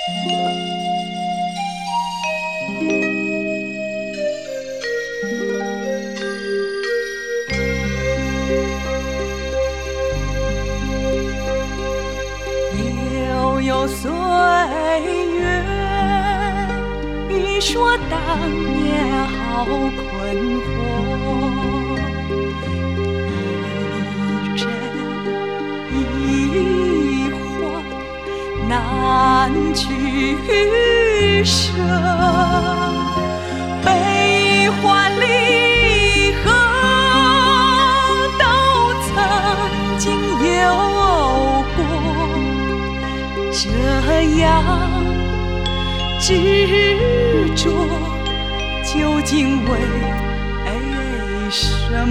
悠悠岁月，欲说当年好困惑，一真一幻难取舍，悲欢离合都曾经有过，这样执着究竟为什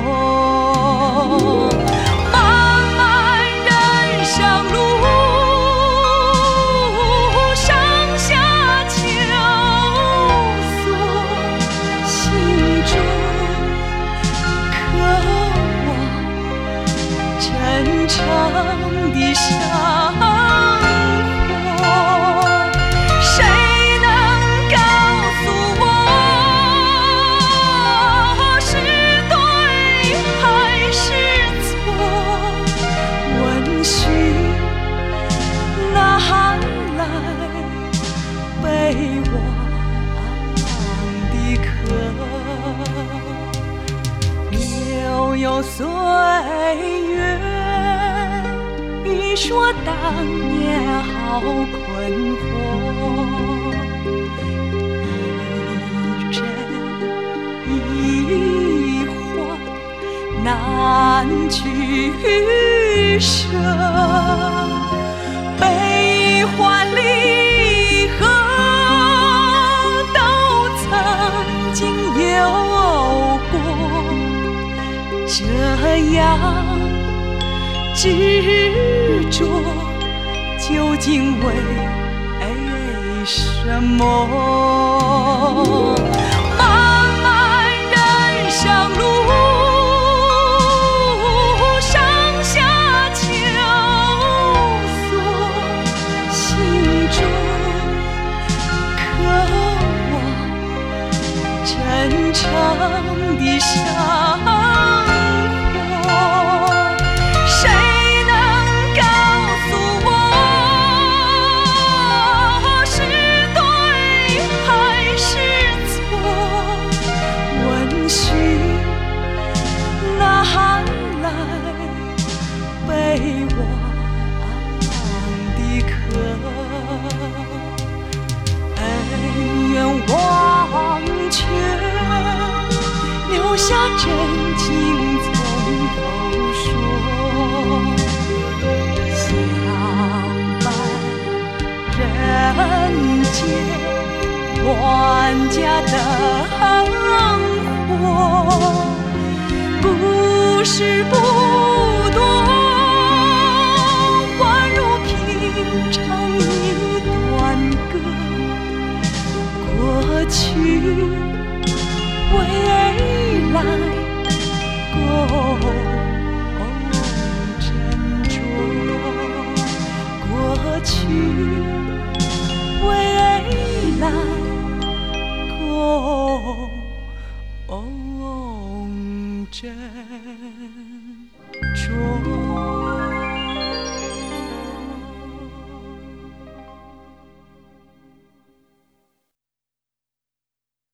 么？漫漫人生路，上下求索，心中渴望真诚的生活。谁能告诉我是对还是错？问询哪来被忘的客？悠悠岁月，欲说当年好困惑，一真一幻难取舍，悲欢离合都曾经有过，这样执着究竟为什么？漫漫人生路，上下求索，心中渴望真诚的生活。谁能告诉我是对还是错？问询哪来被忘的客？恩怨忘却，留下真情从头说。相伴人间万家灯火，不是不多，宛如平常一段歌。过去未来共斟酌，过去未来共斟酌。